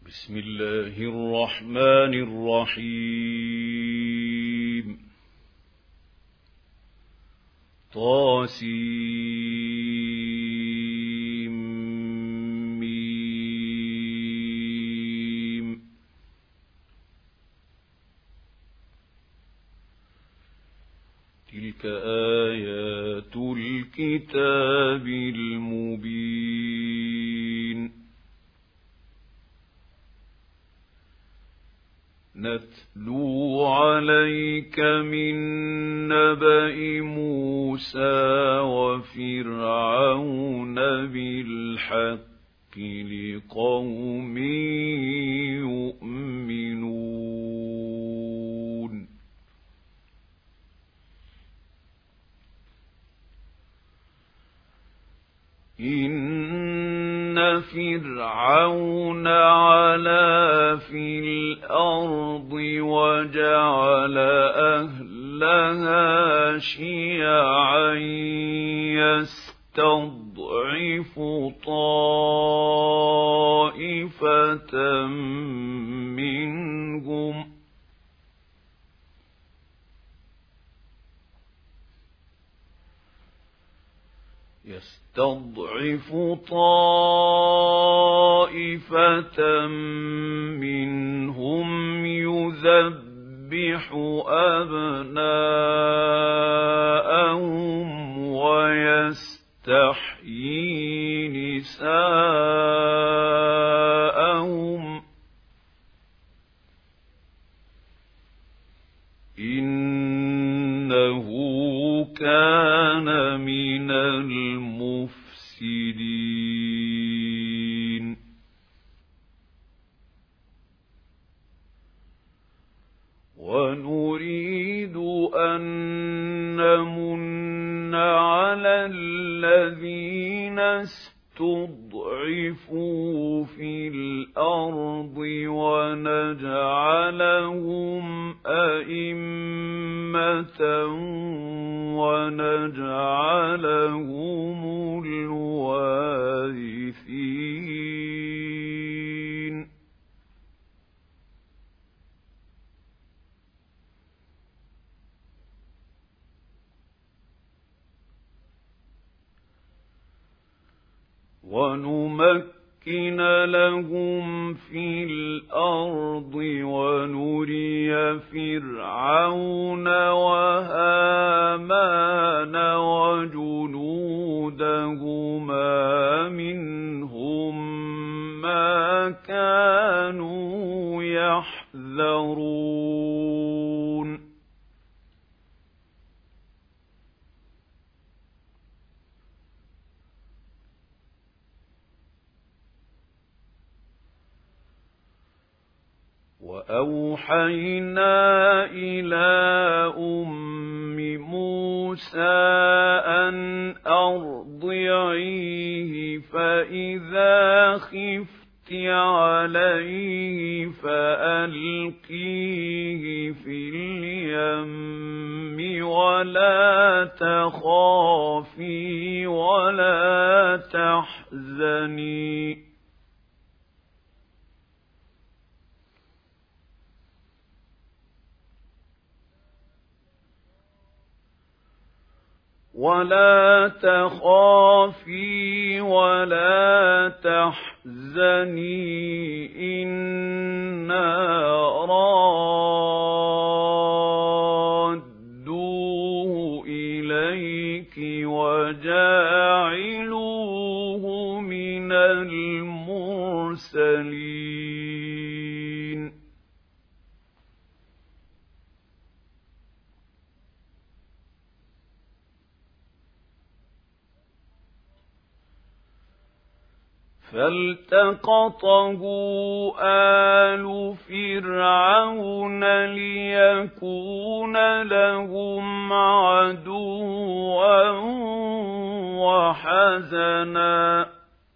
بسم الله الرحمن الرحيم طاسيم تلك آيات الكتاب المبين نتلو عليك من نبأ موسى وفرعون بالحق لقوم يؤمنون إن فرعون علا في الأرض وجعل أهلها شيعا يستضعف طائفة منهم يذبح أبناءهم ويستحيي نساءهم إنه كان من المفسدين ونريد أن نمن على الذين استضعفوا في الأرض ونجعلهم أئمة ونجعلهم الوارثين ونمكن لهم في الأرض ونري فرعون وهامان وجنودهما منهم ما كانوا يحذرون وأوحينا إلى أم موسى أن أرضعيه فإذا خفت عليه فألقيه في اليم ولا تخافي ولا تحزني إنا رادوه إليك وجاعلوه من المرسلين فالتقطه آل فرعون ليكون لهم عدوا وحزنا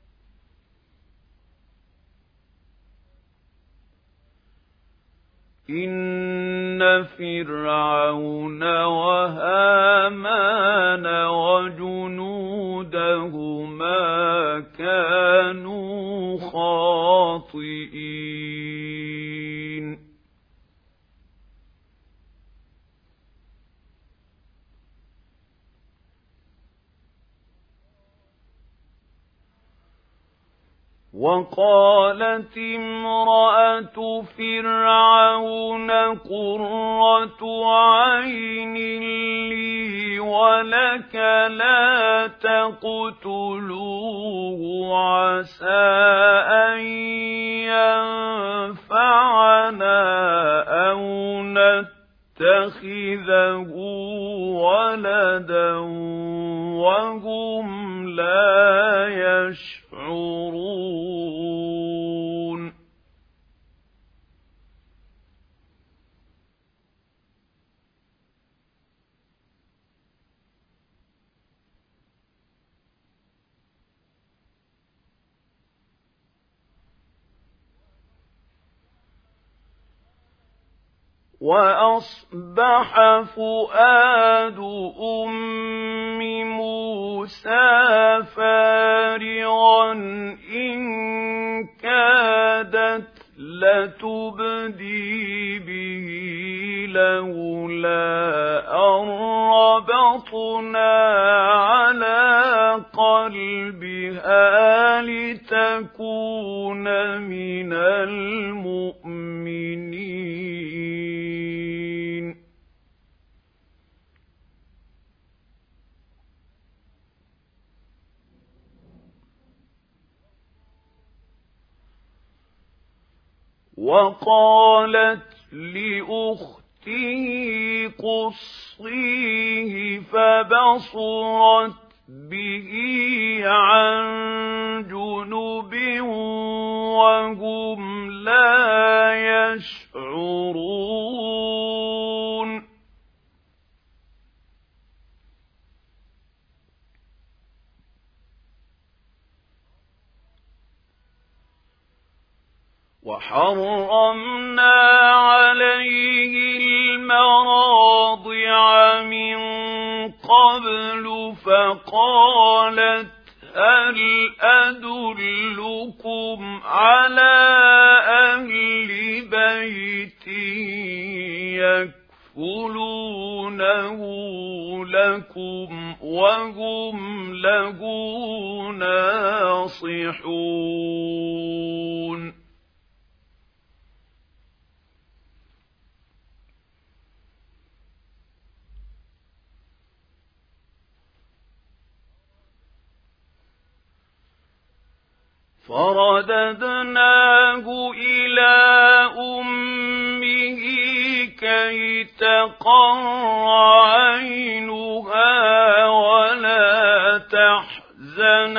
إن فرعون وهامان وجنودهما كانوا خاطئين خاطئين وقالت امرأة فرعون قرة عين لي ولك لا تقتلوه عسى أن ينفعنا أو نتخذه ولدا وهم لا يشعرون وأصبح فؤاد أم موسى فارغا إن كادت لتبدي به لولا أن ربطنا على قلبها لتكون من المؤمنين وقالت لأخته قصيه فبصرت به عن جنب وهم لا يشعرون وحرمنا عليه المراضع من قبل فقالت هل أدلكم على أهل بيت يكفلونه لكم وهم له ناصحون فرددناه إلى أمه كي تقر عينها ولا تحزن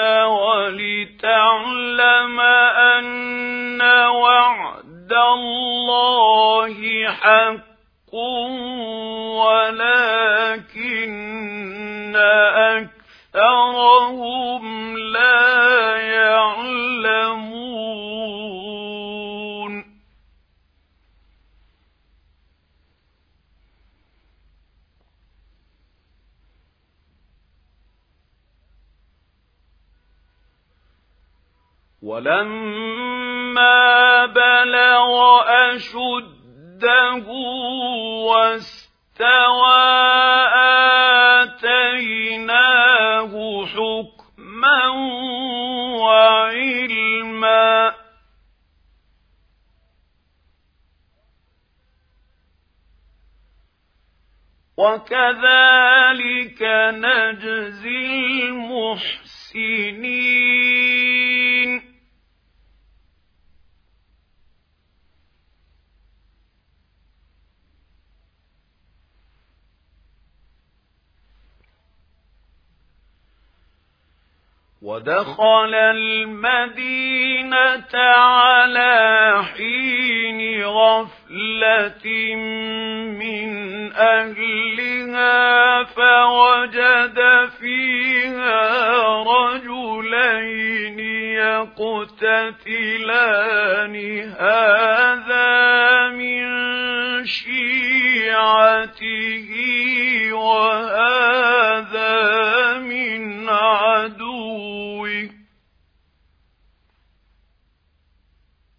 ولتعلم أن وعد الله حق ولكن أكثرهم لا يعلمون ولما بلغ أشده واستوى آتيناه حكما وعلما وكذلك نجزي المحسنين ودخل المدينة على حين غفلة من أهلها فوجد فيها رجلين يقتتلان هذا من شيعته وهذا من عدوه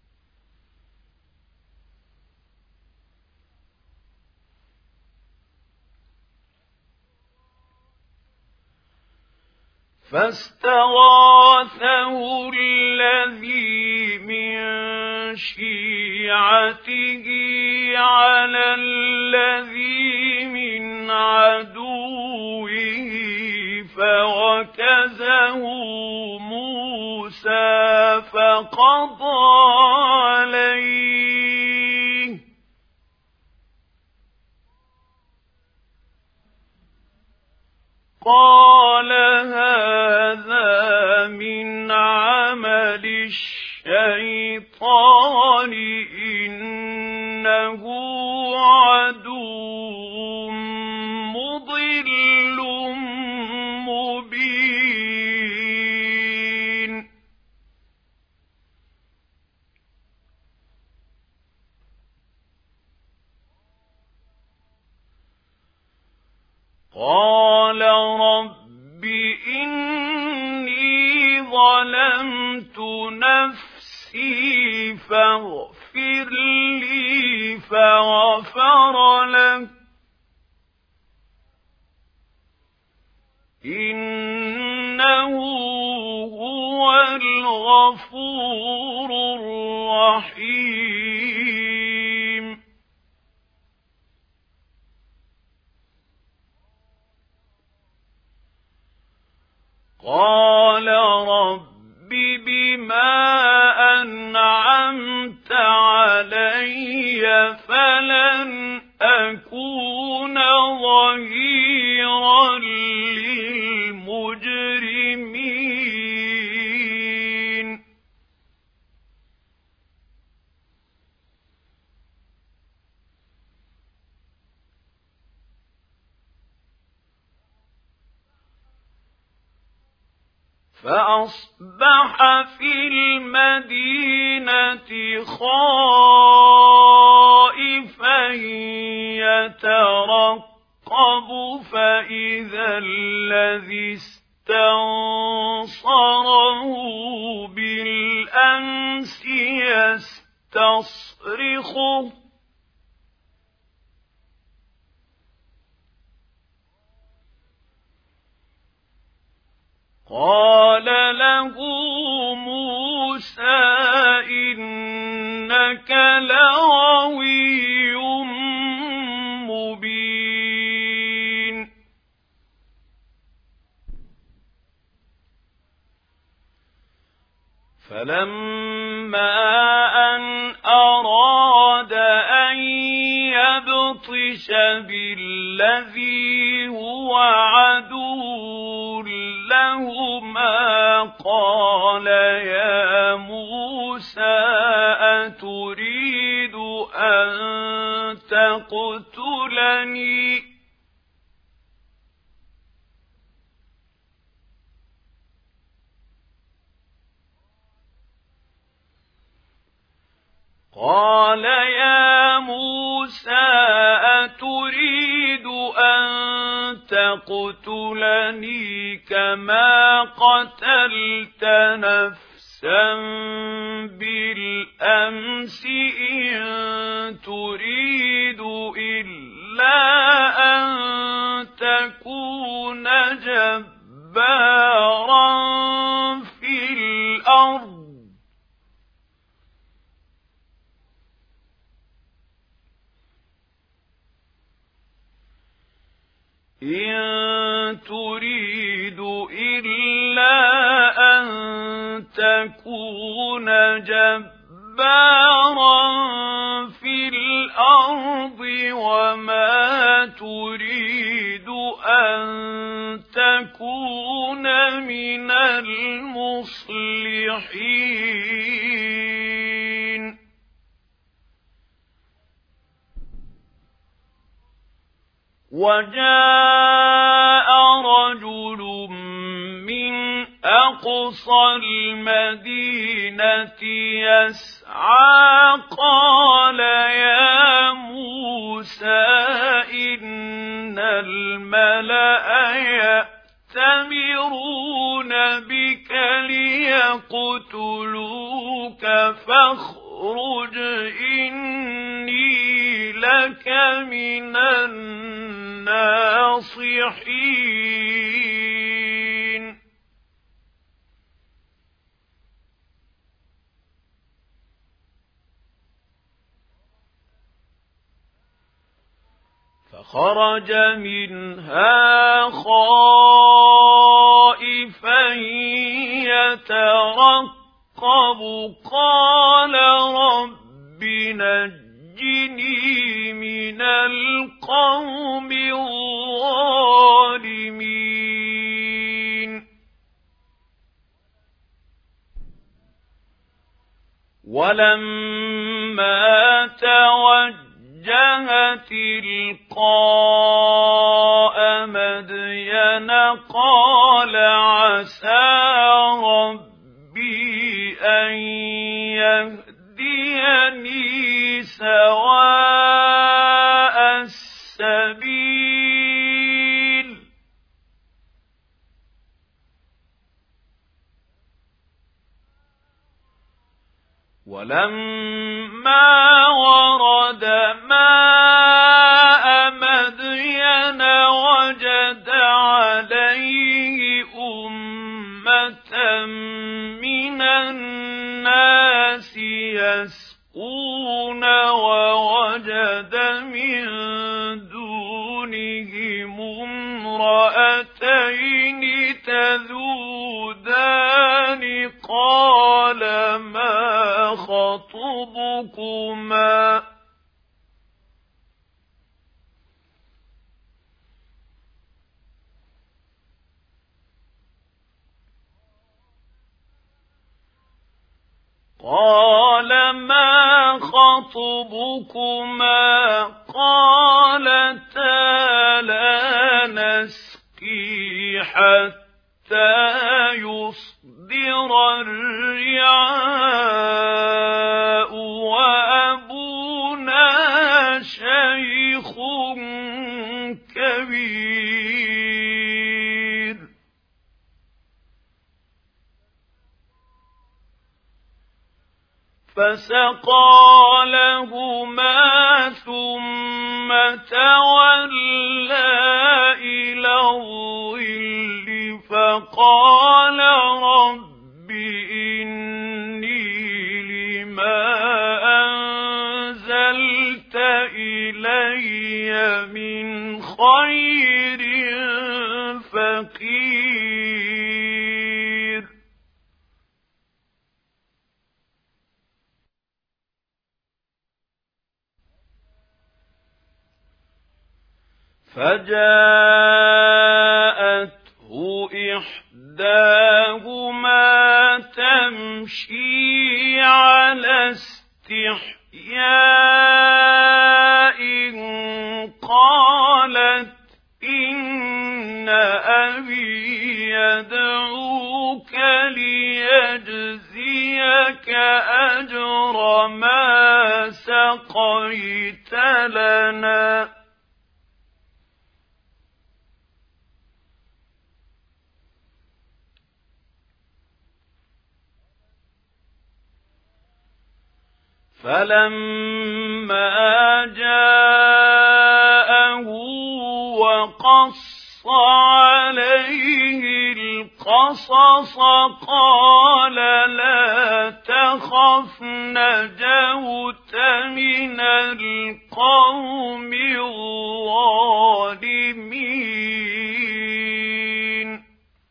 فاستغاثه الذي من شيعته على الذي من عدوه فوكزه موسى فقضى عليه قال هذا من عمل الشيطان إنه عدو مضل مبين قال رب إني ظلمت نفسي فاغفر لي فغفر له إنه هو الغفور الرحيم قال رب بما أنعمت علي فلن أكون ظهيرا للمجرمين فأصبح في المدينة خائفا يترقب فإذا الذي استنصره بالأمس يستصرخه قال له موسى إنك لغوي مبين فلما أن أراد أن يبطش بالذي هو عدو لهما قال يا موسى أتريد أن تقتلني قال يا موسى أتريد أن تقتلني كما قتلت نفسا بالأمس إن تريد إلا أن تكون جبارا في الأرض إن تريد إلا أن تكون جبارا في الأرض وما تريد أن تكون من المصلحين وجاء رجل من أقصى المدينة يسعى قال يا موسى إن الملأ يأتمرون بك ليقتلوك فاخرج إني لك من الناصحين فخرج منها خائفا يترقب قال رب نجني من القوم الظالمين ولما توجه تلقاء مدين قال عسى ربي أن يهديني سواء السبيل ولما ورد ماء مدين وجد عليه أمة من الناس يسقون ووجد من دونهم امرأتين تذودان قال ما خطبكما قالتا لا نسقي حتى يصدر الرعاء وأبونا شيخ كبير فسقى لهما ثم تولى إلى الظل فقال رب إني لما أنزلت إلي من خير فقير فجاءته إحداهما تمشي على استحياء قالت إن أبي يدعوك ليجزيك أجر ما سقيت لنا فلما جاءه وقص عليه القصص قال لا تخف نجوت من القوم الظالمين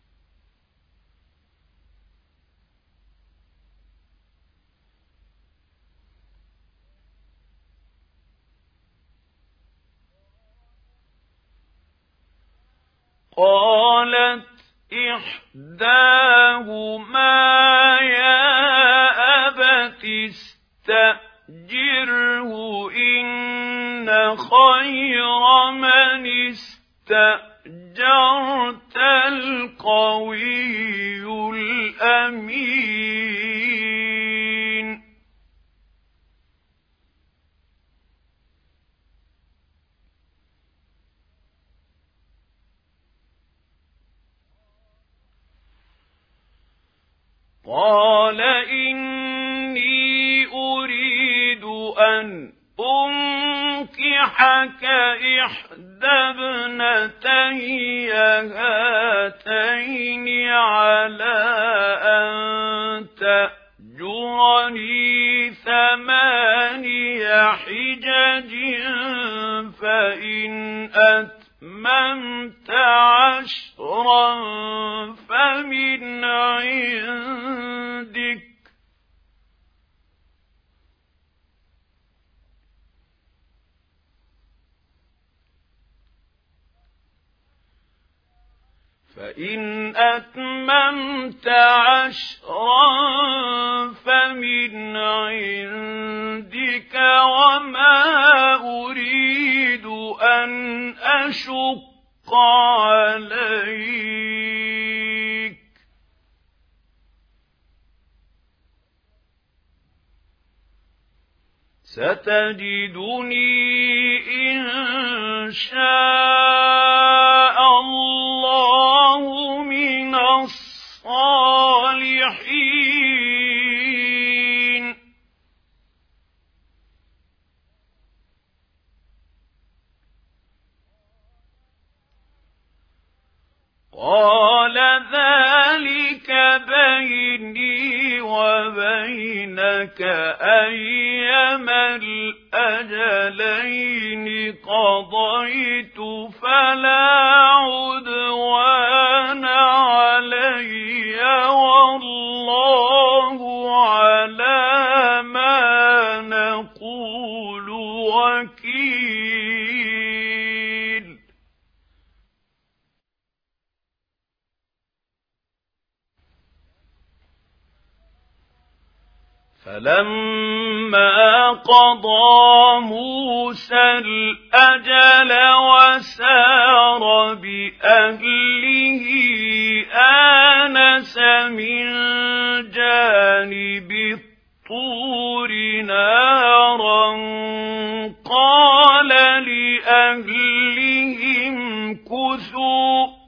قالت إحداهما يا أبت استأجره إن خير من استأجرت القوي الأمين قال إني أريد أن أنكحك إحدى ابنتي هاتين على أن تأجرني أجرني 8 حجج فإن أتممت 10 فمن عندك فإن أتممت 10 فمن عندك وما أريد أن أشق عليك ستجدني إن شاء الله من الصالحين قال ذلك بيني وبينك أيما الأجلين قضيت فلا عدوان علي والله على ما نقول وكيل فلما قضى موسى الأجل وسار بأهله آنس من جانب الطور نارا قال لأهلهم كثوا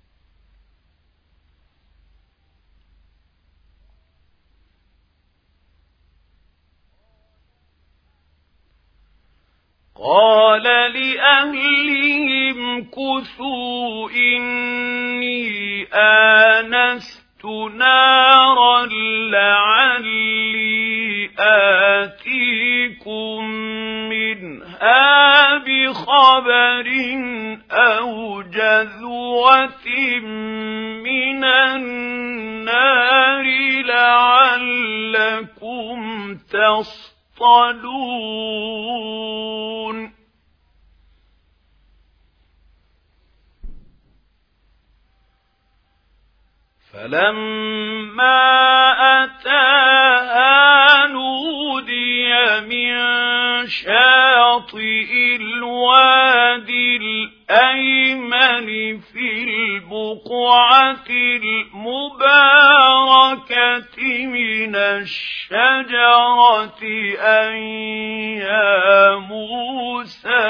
إني آنست نارا لعلي آتيكم منها بخبر أو جذوة من النار لعلكم تصطلون فلما أتاها نودي من شاطئ الوادي الأيمن في البقعة المباركة من الشجرة أن يا موسى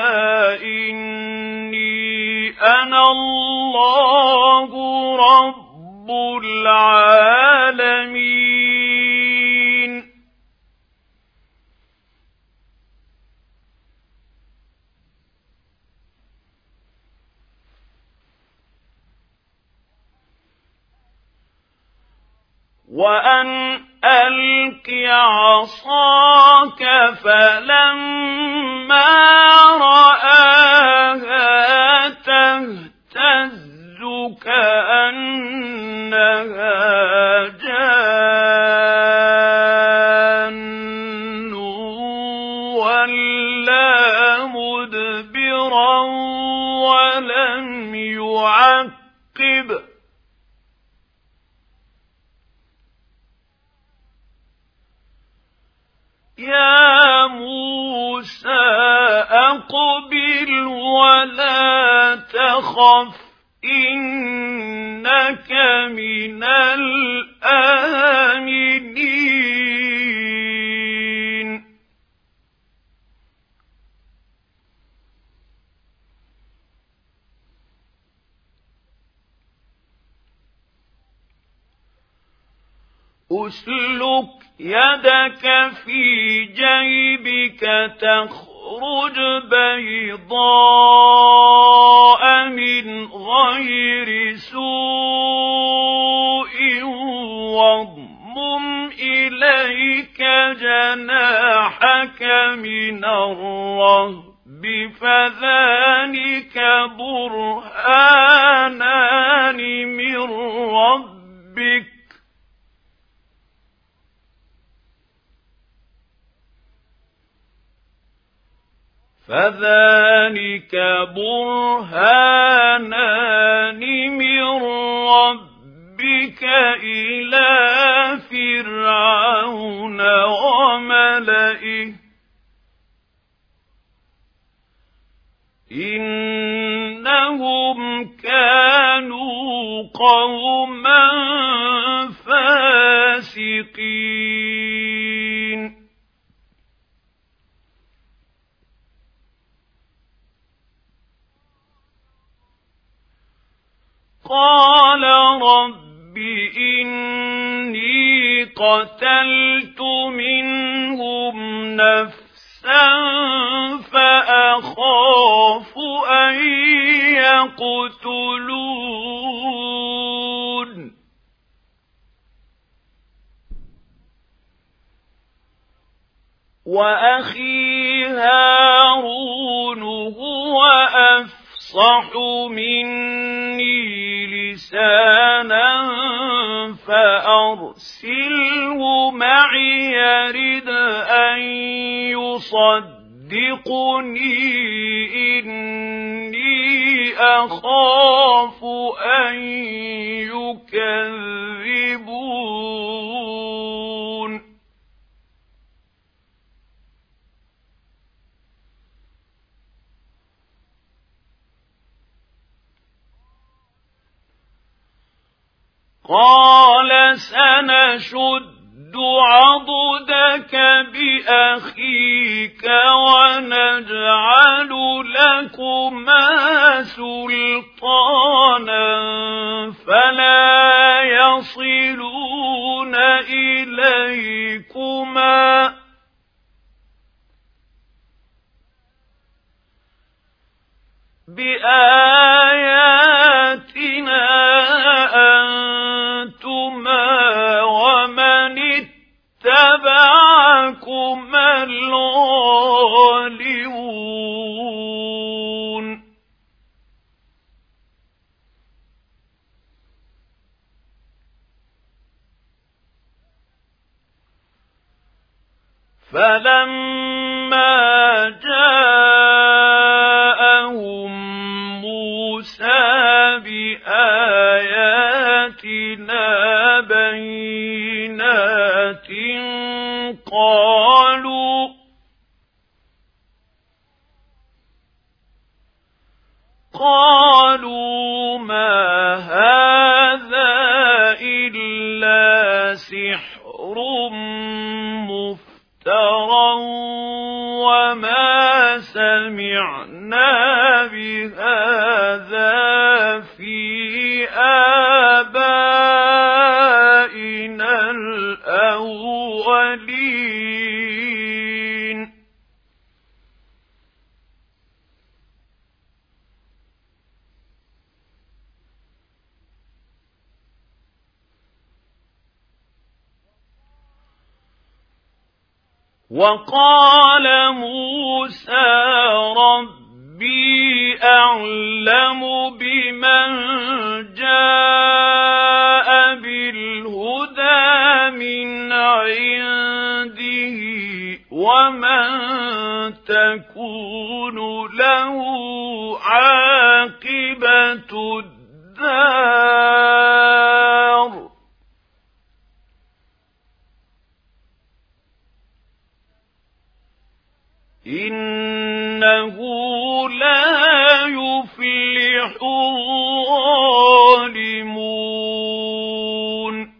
إني أنا الله رب العالمين وأن ألق عصاك فلما رآها تهتز كأنها جان ولا مدبرا ولم يعقب يا موسى أقبل ولا تخف إنك من الآمنين أسلك يدك في جيبك تخرج بيضاء من غير سوء واضمم إليك جناحك من الرهب فذلك برهانان من ربك إلى فرعون وملئه إنهم كانوا قوما فاسقين قال رب إني قتلت منهم نفسا فأخاف أن يقتلون وأخي هارون هو أفصح مني لسانا فأرسله معي يرد أن يصدقني إني أخاف أن يكذبون قال سنشد عضدك بأخيك ونجعل لكما سلطانا فلا يصلون إليكما بآياتنا أنتما ومن اتبعكما الغالبون فلما جاءهم موسى بآياتنا بينات قالوا ما هذا إلا سحر مفترى وما سمعنا بهذا في آبائنا الأولين وقال موسى ربي أعلم بمن جاء بالهدى من عنده ومن تكون له عاقبة الدار إنه لا يفلح الظالمون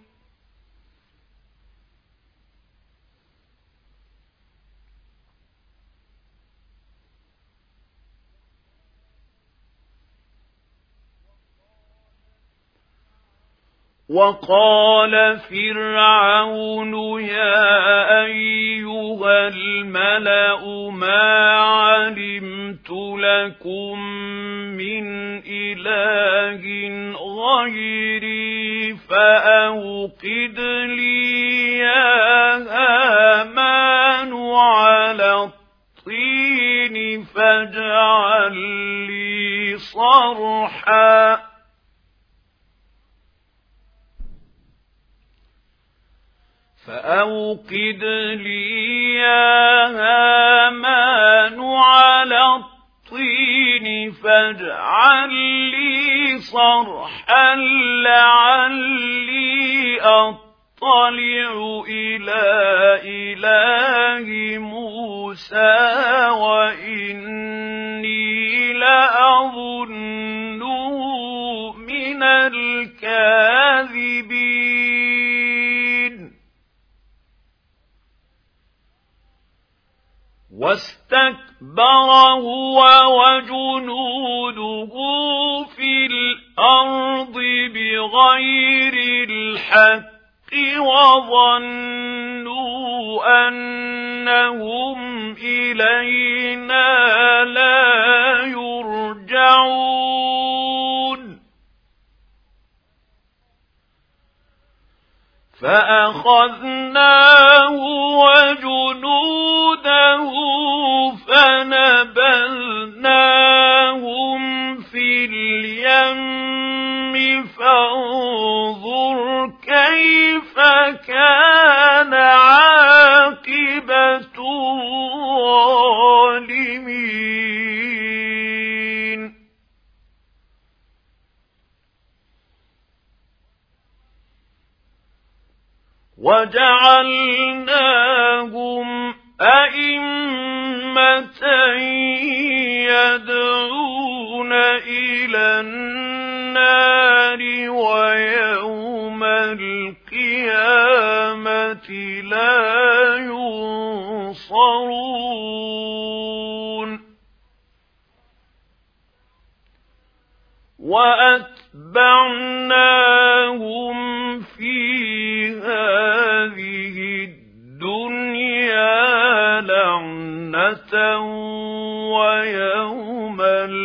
وقال فرعون يا أيها الملأ ما علمت لكم من إله غيري فأوقد لي يا هامان فاجعل لي صرحا فأوقد لي يا هامان على الطين فاجعل لي صرحا لعلي أطلع إلى إله موسى وإني لأظنه من الكاذبين واستكبر هو وجنوده في الأرض بغير الحق وظنوا أنهم إلينا لا يرجعون فأخذناه وجنوده فنبذناهم في اليم فانظر كيف كان عاقبة الظالمين وجعلناهم أئمة يدعون إلى النار ويوم القيامة لا ينصرون وأتبعناهم في هذه الدنيا لعنة ويوم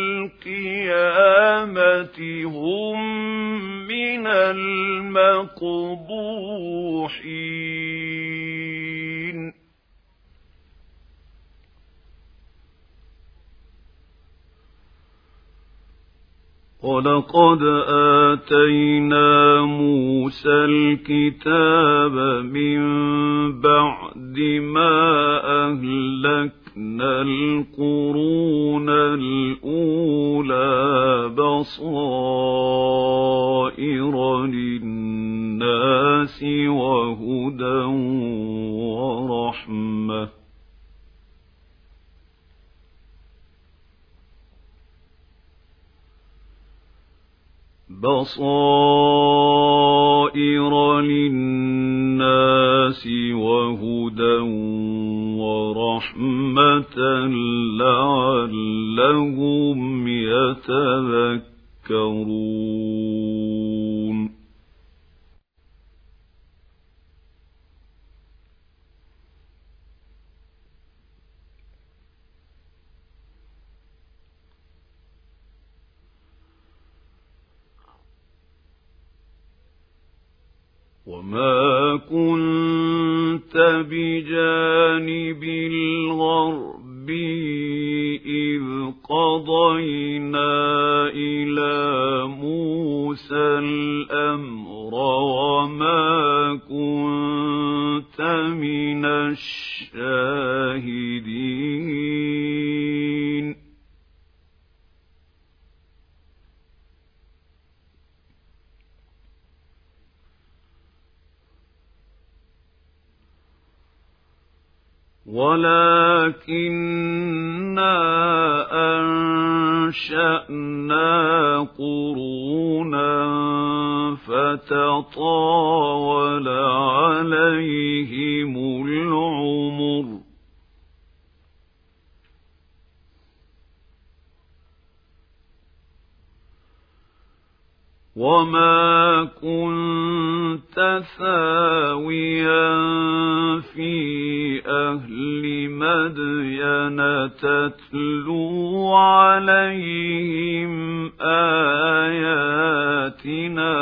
القيامة هم من المقبوحين ولقد آتينا موسى الكتاب من بعد ما أهلكنا القرون الأولى بصائر للناس وهدى ورحمة وهدى ورحمة لعلهم يتذكرون وما كنت بجانب الغرب إذ قضينا إلى موسى الأمر وما كنت من الشاهدين ولكننا أنشأنا قرونا فتطاول عليهم العمر وما كنت ثاويا في أهل مدين تتلو عليهم آياتنا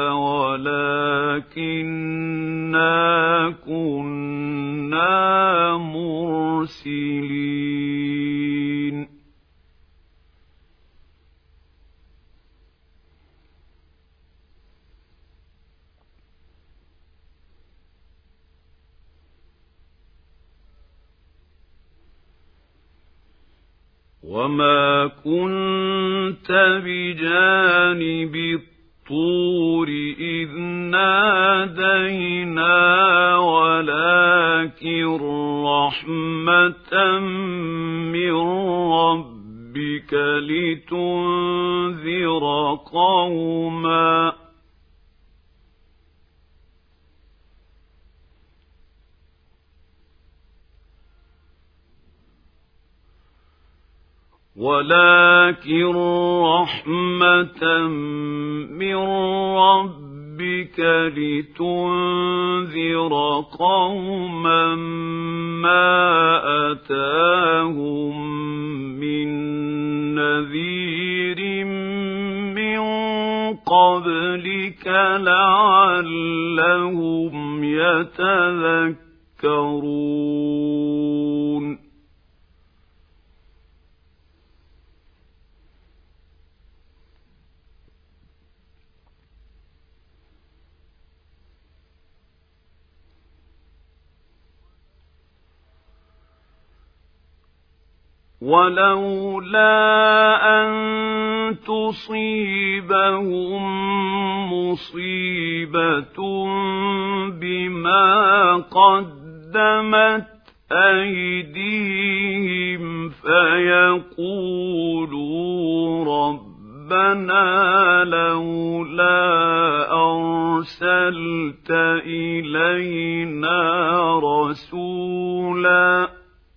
ولكننا كنا مرسلين وما كنت بجانب الطور إذ نادينا ولكن رحمة من ربك لتنذر قوما ما أتاهم من نذير من قبلك لعلهم يتذكرون ولولا أن تصيبهم مصيبة بما قدمت أيديهم فيقولوا ربنا لولا أرسلت إلينا رسولا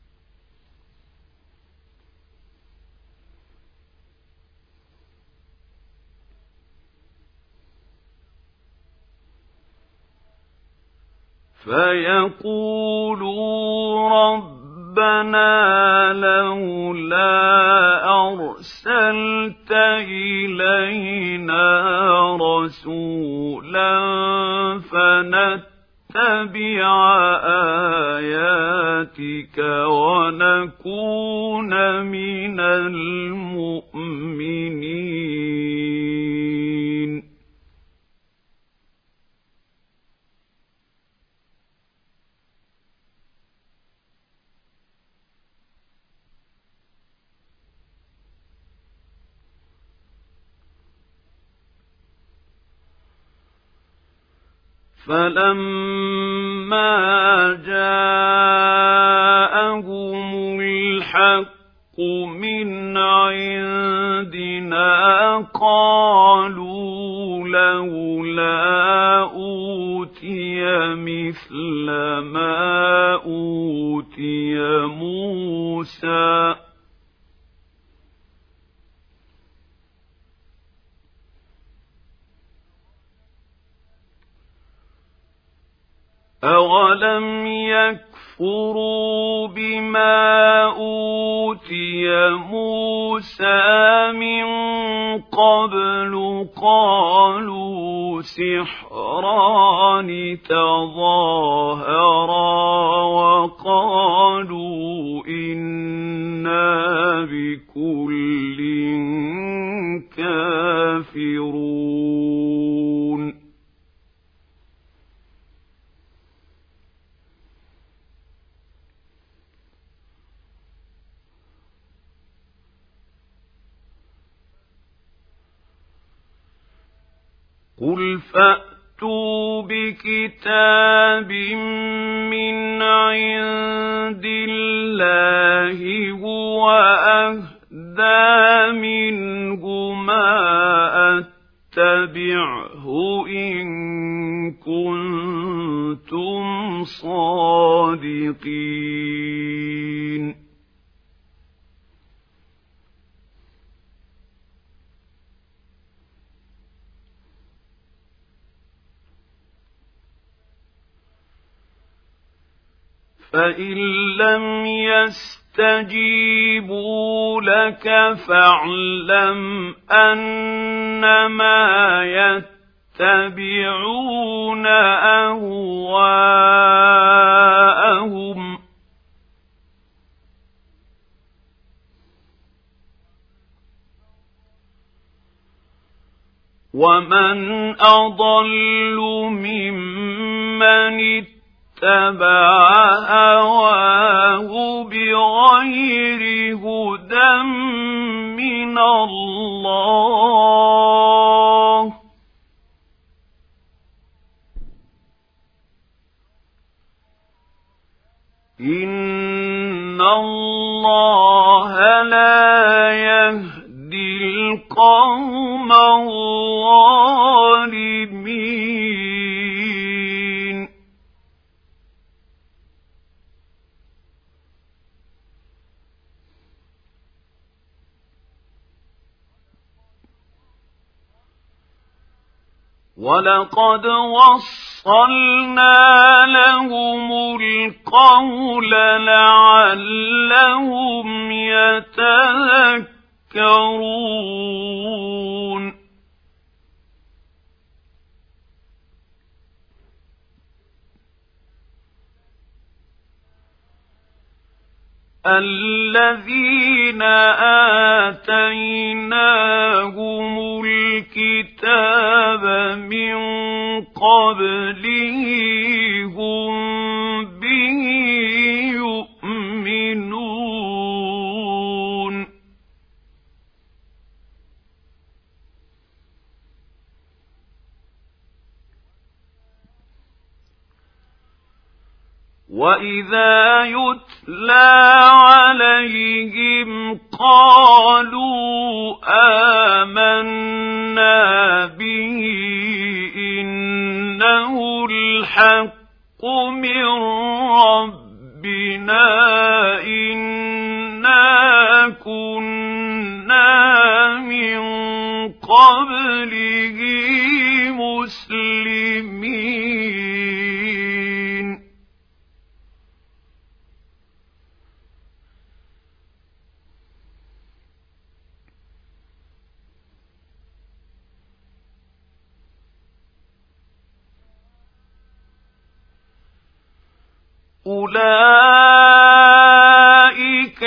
فيقولوا ربنا لولا أرسلت إلينا رسولا فنتبع آياتك ونكون من المؤمنين فلما جاءهم الحق من عندنا قالوا لولا أوتي مثل ما أوتي موسى أولم يكفروا بما أوتي موسى من قبل قالوا سحران تظاهرا وقالوا إنا بكل كافرون قل فأتوا بكتاب من عند الله هو أهدى منه ما أتبعه إن كنتم صادقين فإن لم يستجيبوا لك فاعلم أنما يتبعون أهواءهم ومن أضل ممن اتبع هواه بغير هدى من الله إن الله لا يهدي القوم الظالمين ولقد وصلنا لهم القول لعلهم يتذكرون الذين آتيناهم الكتاب من قبله هم به يؤمنون وإذا يتلى عليهم قالوا آمنا به إنه الحق من ربنا إنا كنا من قبله مسلمين أولئك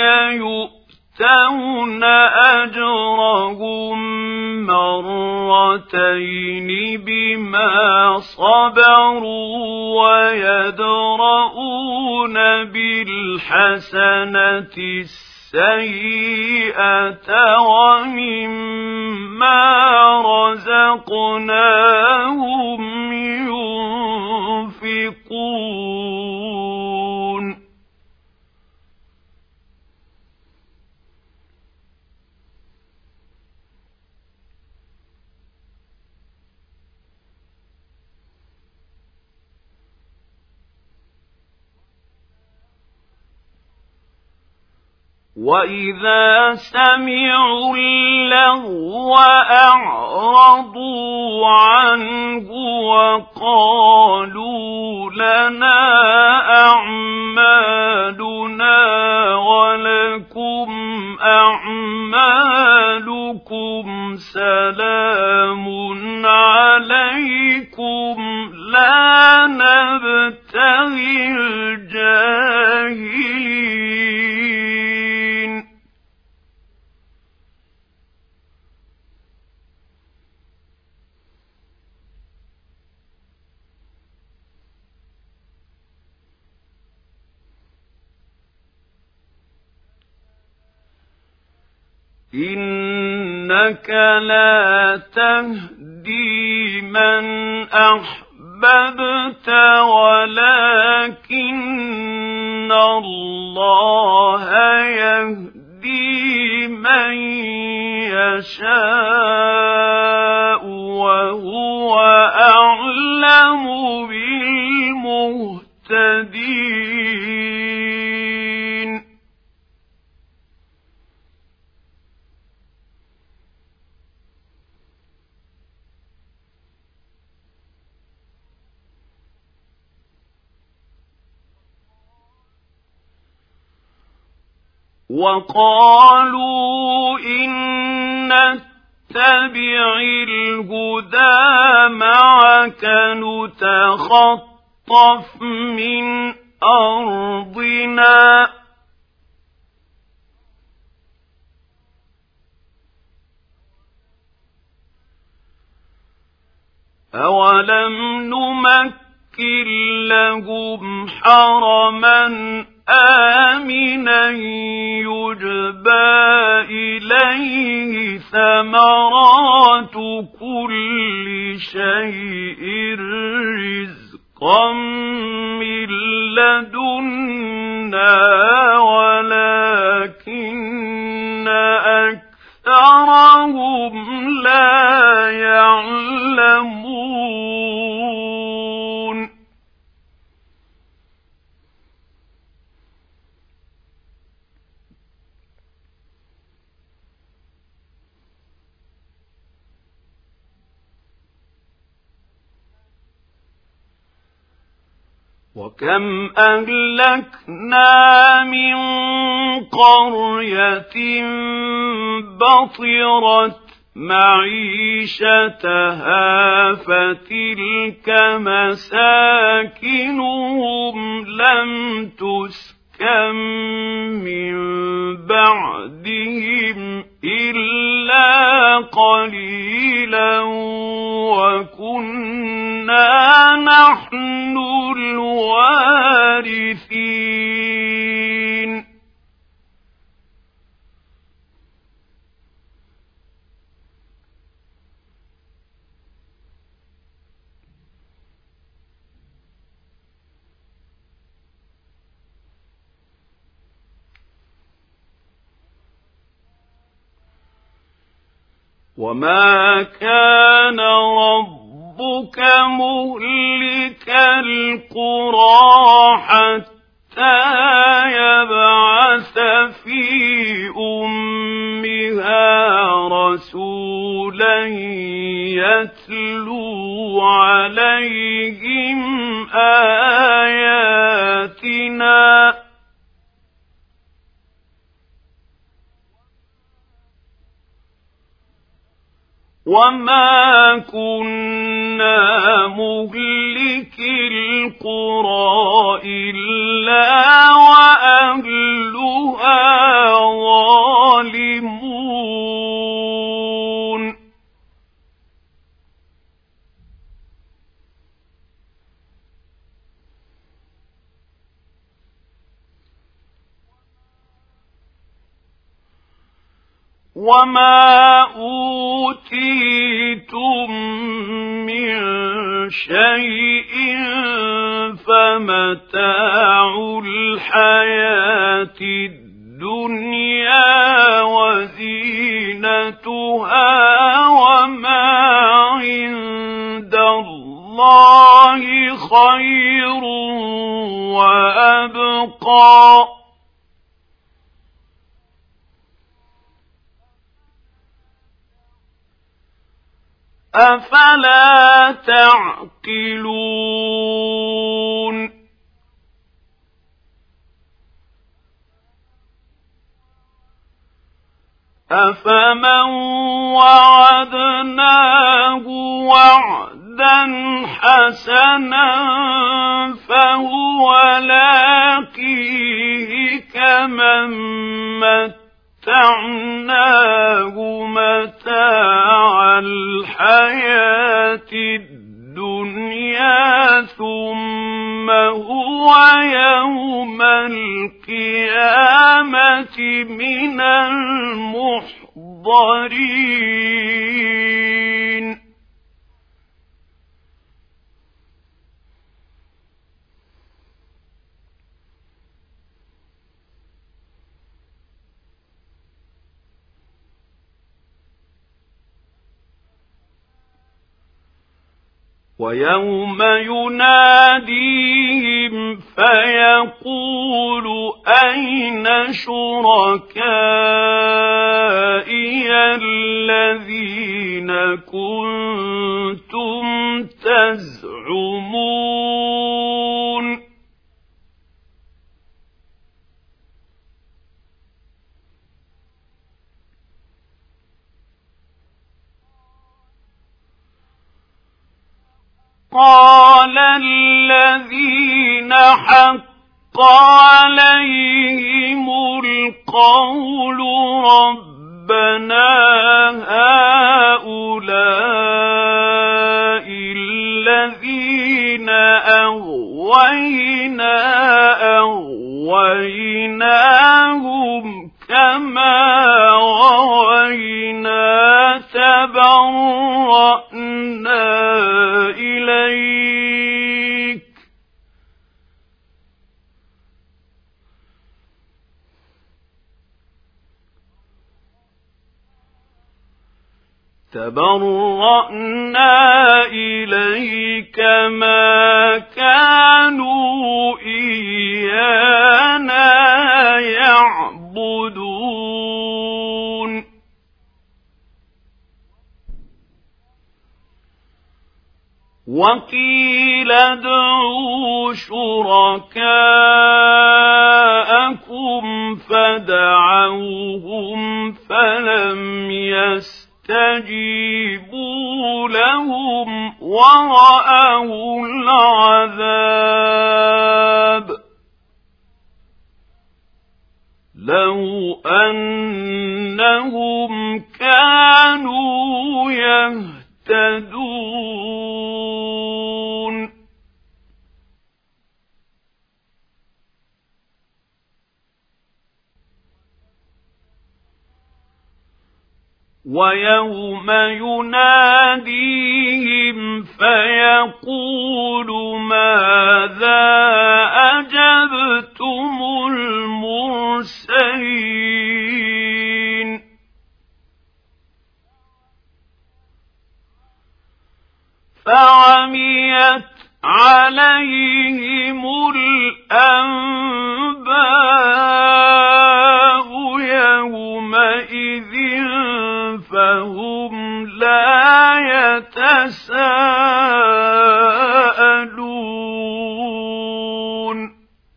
يؤتون أجرهم مرتين بما صبروا ويدرؤون بالحسنة السيئة ومما رزقناهم ينفقون وَإِذَا سَمِعُوا اللَّغْوَ أَعْرَضُوا عَنْهُ وَقَالُوا لَنَا أَعْمَالُنَا وَلَكُمْ أَعْمَالُكُمْ سَلَامٌ عَلَيْكُمْ لَا نَبْتَغِي الْجَاهِلِينَ إِنَّكَ لَا تَهْدِي مَنْ أَحْبَبْتَ وَلَكِنَّ اللَّهَ يَهْدِي مَن يَشَاءُ وَهُوَ أَعْلَمُ بِالْمُهْتَدِينَ وَقَالُوا إِن نَّتَّبِعِ الْهُدَىٰ مَعَكَ نُتَخَطَّفْ مِنْ أَرْضِنَا أَوَلَمْ نُمَكِّن لَّهُمْ حَرَمًا آمِنًا يُجْبَىٰ إِلَيْهِ ثمرات كل شيء رزقا من لدنا ولكن أكثرهم لا يعلمون وكم أهلكنا من قرية بطرت معيشتها فتلك مساكنهم لم تسكن من بعدهم إلا قليلا وكنا نحن الوارثين وما كان ربك مهلك القرى حتى يبعث في أمها رسولا يتلو عليهم آياتنا وما كنا مهلك القرى إلا وأهلها ظالمون وما أوتيتم من شيء فمتاع الحياة الدنيا وزينتها وما عند الله خير وأبقى أفلا تعقلون أفمن وعدناه وعدا حسنا فهو لاقيه كمن متعناه متاع الحياة الدنيا ثم هو يوم القيامة من المحضرين ويوم يناديهم فيقول أين شركائي الذين كنتم تزعمون قال الذين حق عليهم القول ربنا هؤلاء الذين أغويناهم كما غوينا تبرأنا إليك ما كانوا إيانا يعبدون وقيل ادعوا شركاءكم فدعوهم فلم يستجيبوا لهم ورأوا العذاب لو أنهم كانوا يهتدون ويوم يناديهم فيقول ماذا أجبتم المرسلين فعميت عليهم الأنباء يومئذ فهم لا يتساءلون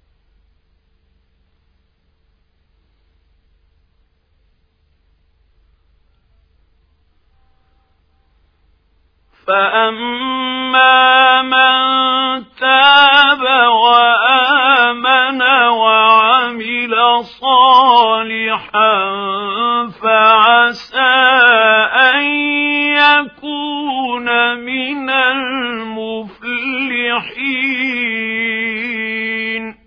فأما من تاب وآمن وعمل صالحا فعسى أن يكون من المفلحين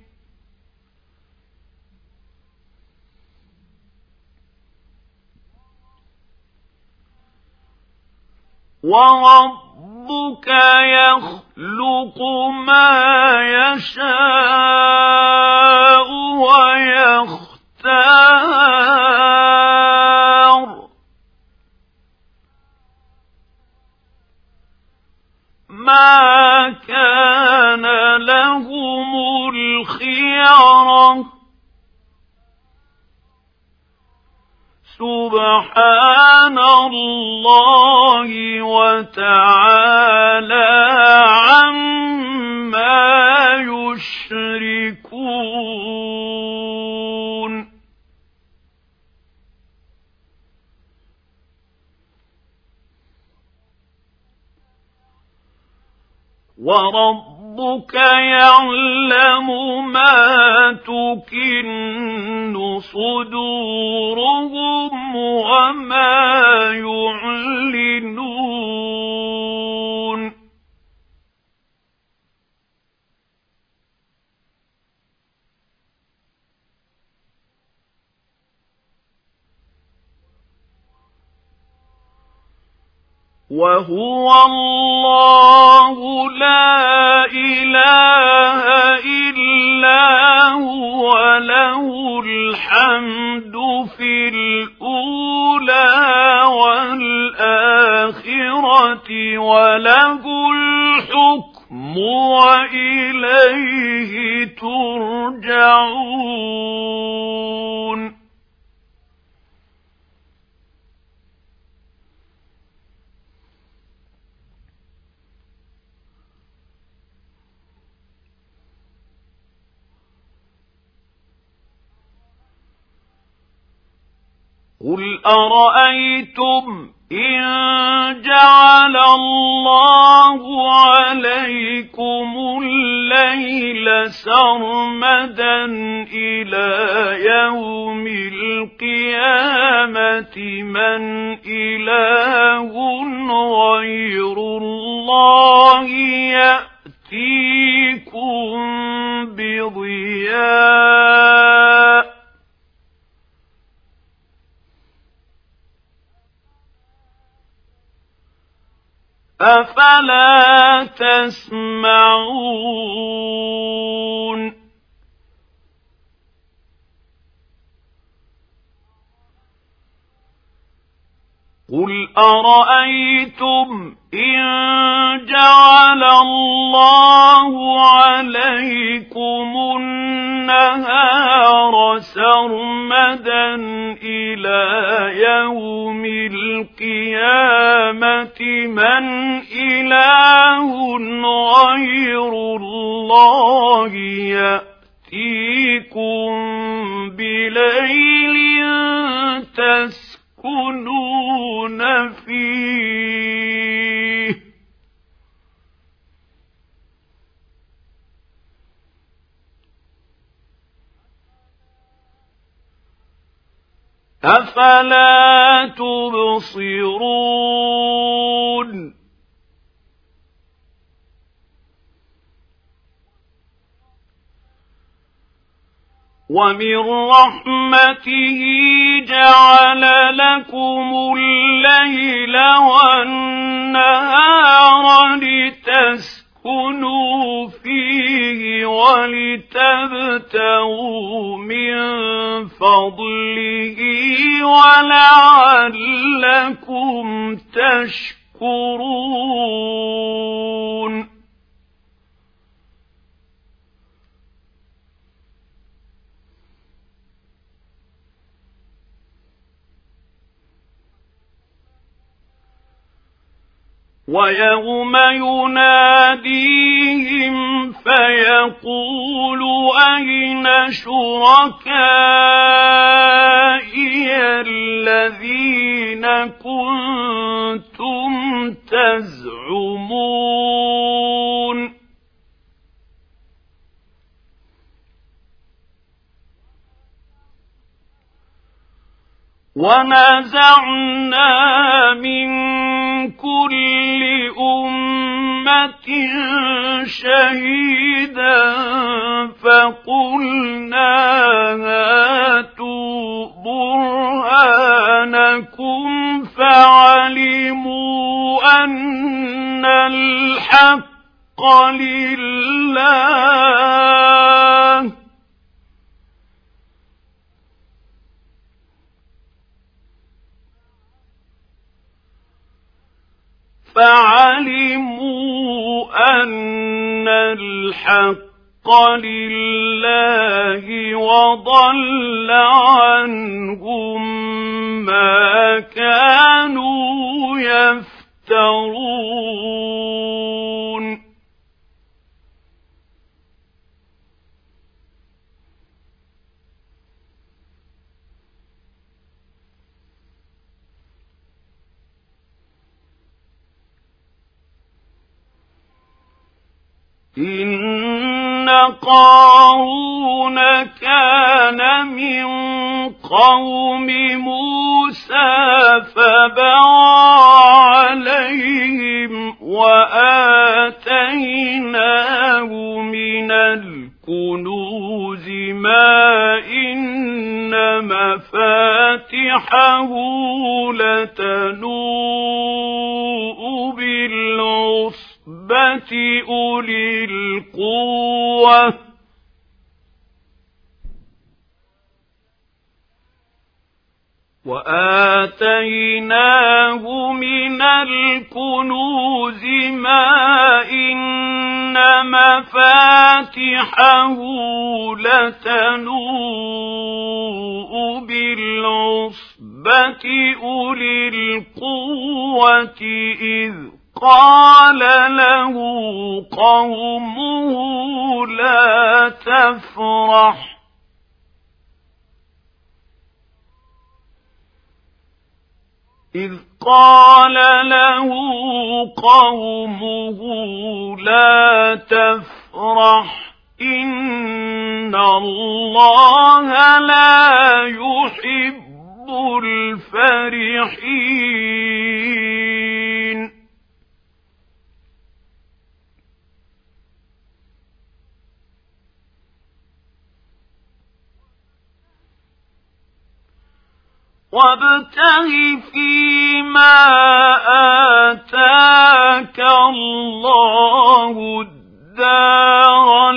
وربك يخلق ما يشاء ويختار ما كان لهم الخيرة سبحان الله وتعالى عما يشركون وربك يعلم ما تكن صدورهم وما يعلنون وهو الله لا إله إلا هو له الحمد في الأولى والآخرة وله الحكم وإليه ترجعون قل أرأيتم إن جعل الله عليكم الليل سرمدا إلى يوم القيامة من إله غير الله يأتيكم بضياء أفلا تسمعون قل أرأيتم إن جعل الله عليكم النهار سرمدا إلى يوم القيامة من إله غير الله يأتيكم بليل تسكنون فيه أفلا تبصرون ومن رحمته جعل لكم الليل والنهار لتسكنوا فيه ولتبتغوا من فضله ولعلكم تشكرون ويوم يناديهم فيقول أين شركائي الذين كنتم تزعمون ونزعنا من كل أمة شهيدا فقلنا هاتوا برهانكم فعلموا أن الحق لله وضل عنهم ما كانوا يفترون إن قارون كان من قوم موسى فبغى عليهم وآتيناه من الكنوز ما إن مفاتحه لتنوء بالعصبة أولي القوة وآتيناه من الكنوز ما إن مفاتحه لتنوء بالعصبة أولي القوة إذ قال له قومه لا تفرح إذ قال له قومه لا تفرح إن الله لا يحب الفرحين وابتغ فيما آتاك الله الدار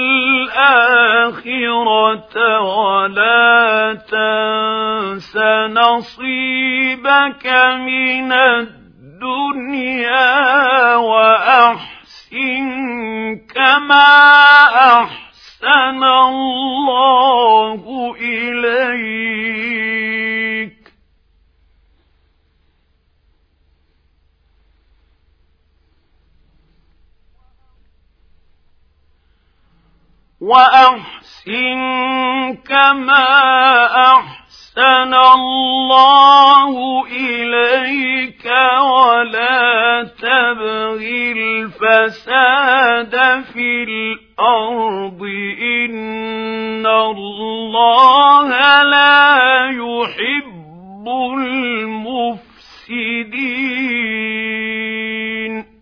الآخرة ولا تنس نصيبك نصيبك من الدنيا وأحسن كما أحسن الله إليك كما أحسن الله إليك ولا تبغ الفساد في الأرض إن الله لا يحب المفسدين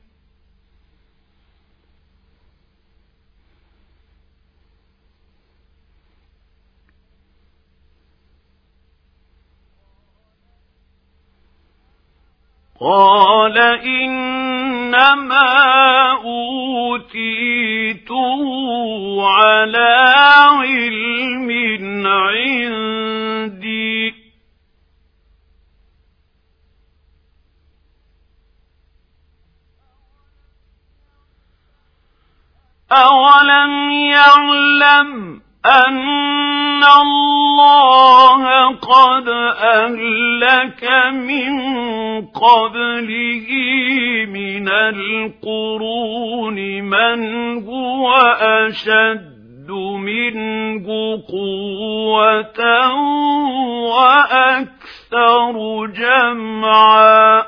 قال إنما أوتيته على علم عندي أولم يعلم أن الله قد أهلك من قبله من القرون من هو أشد منه قوة وأكثر جمعا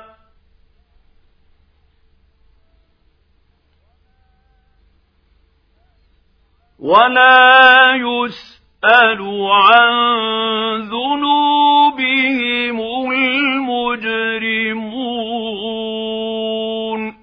ولا يسأل عن ذنوبهم المجرمون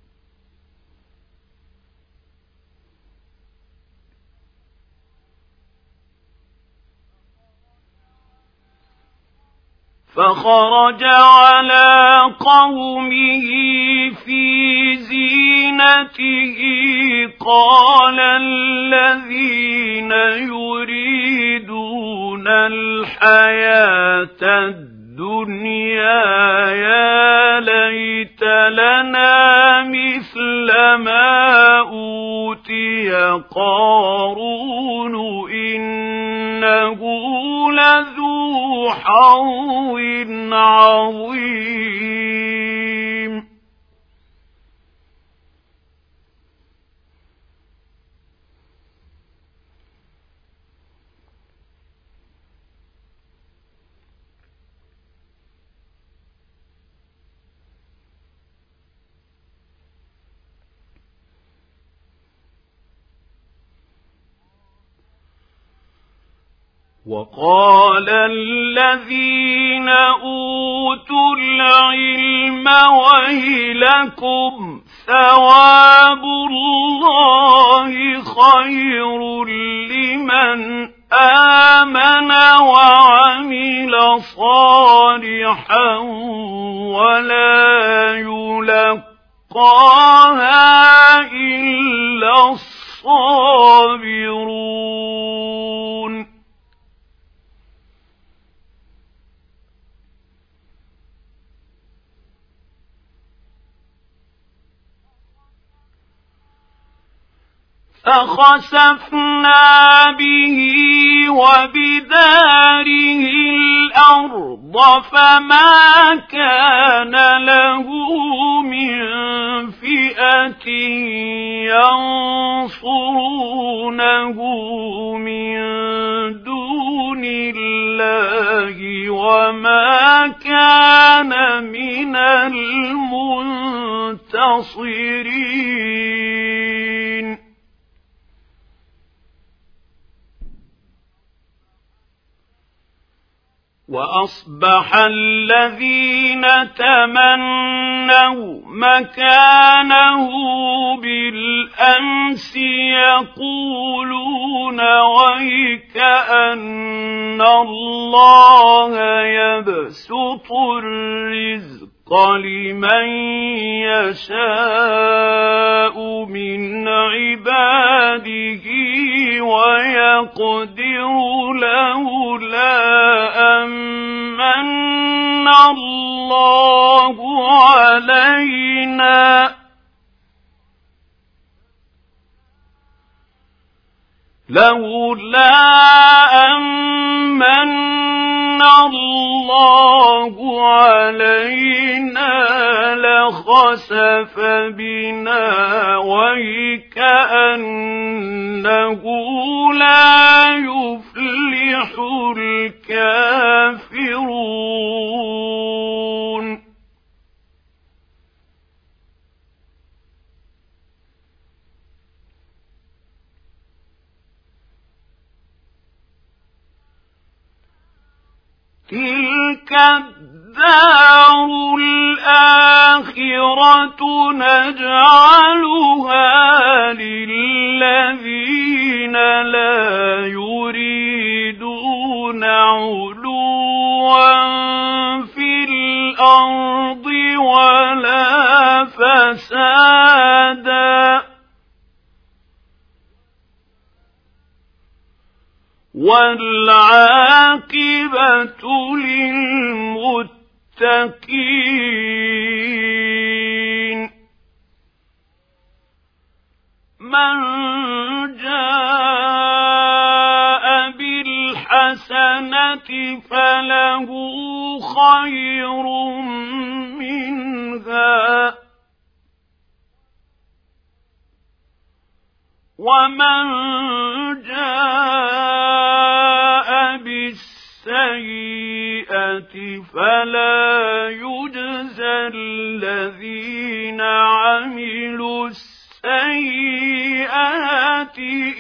فخرج على قومه في زينته قال الذين يريدون الحياة الدنيا يا ليت لنا مثل ما أوتي قارون إنه لذو حظ عظيم وقال الذين أوتوا العلم ويلكم ثواب الله خير لمن آمن وعمل صالحا ولا يلقاها إلا الصابرون فخسفنا به وبداره الأرض فما كان له من فئة ينصرونه من دون الله وما كان من المنتصرين وأصبح الذين تمنوا مكانه بالأمس يقولون ويكأن الله يبسط الرزق لمن يشاء من عباده ويقدر لولا أمن الله علينا لولا أمن الله علينا لخسف بنا وكأنه لا يفلح الكافرون تلك الدار الآخرة نجعلها للذين لا يريدون علوا في الأرض ولا فسادا والعاقبة للمتقين من جاء بالحسنة فله خير منها ومن جاء بالسيئة فلا يجزى الذين عملوا السيئات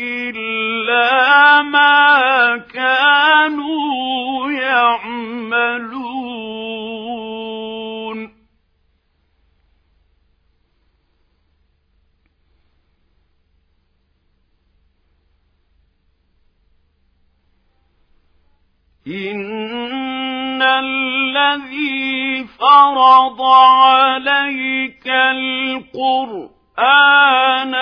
إلا ما كانوا يعملون إن الذي فرض عليك القرآن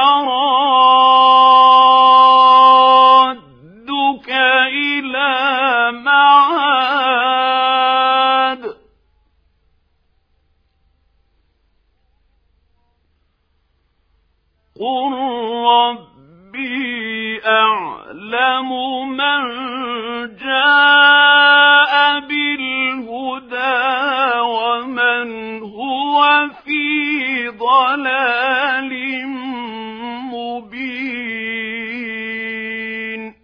لرادك إلى معاد قل ربي أعلم من جاء بالهدى ومن هو في ضلال مبين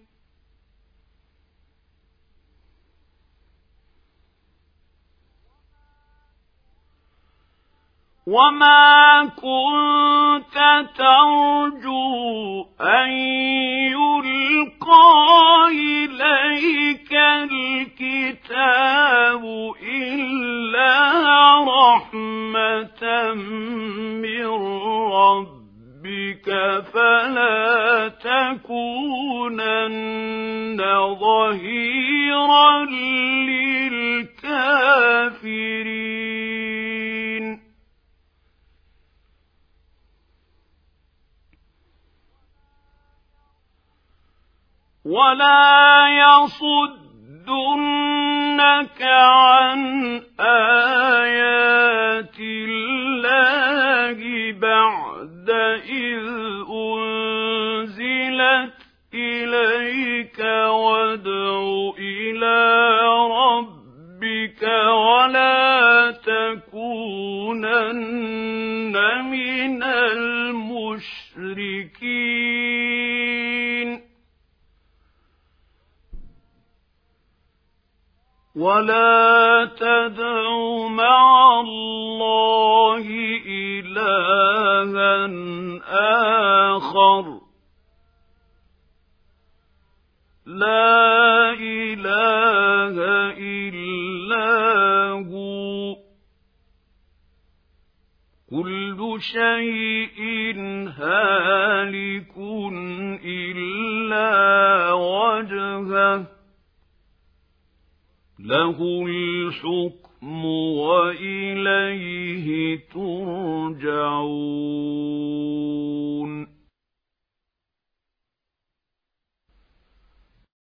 وما كنت ترجو أن يلقى إليك الكتاب إلا رحمة من ربك فلا تكونن ظهيرا للكافرين ولا يصدنك عن آيات الله بعد إذ أنزلت إليك وادع إلى ربك ولا تكونن من المشركين ولا تدع مع الله إلها آخر لا إله إلا هو كل شيء هالك إلا وجهه له الحكم وإليه ترجعون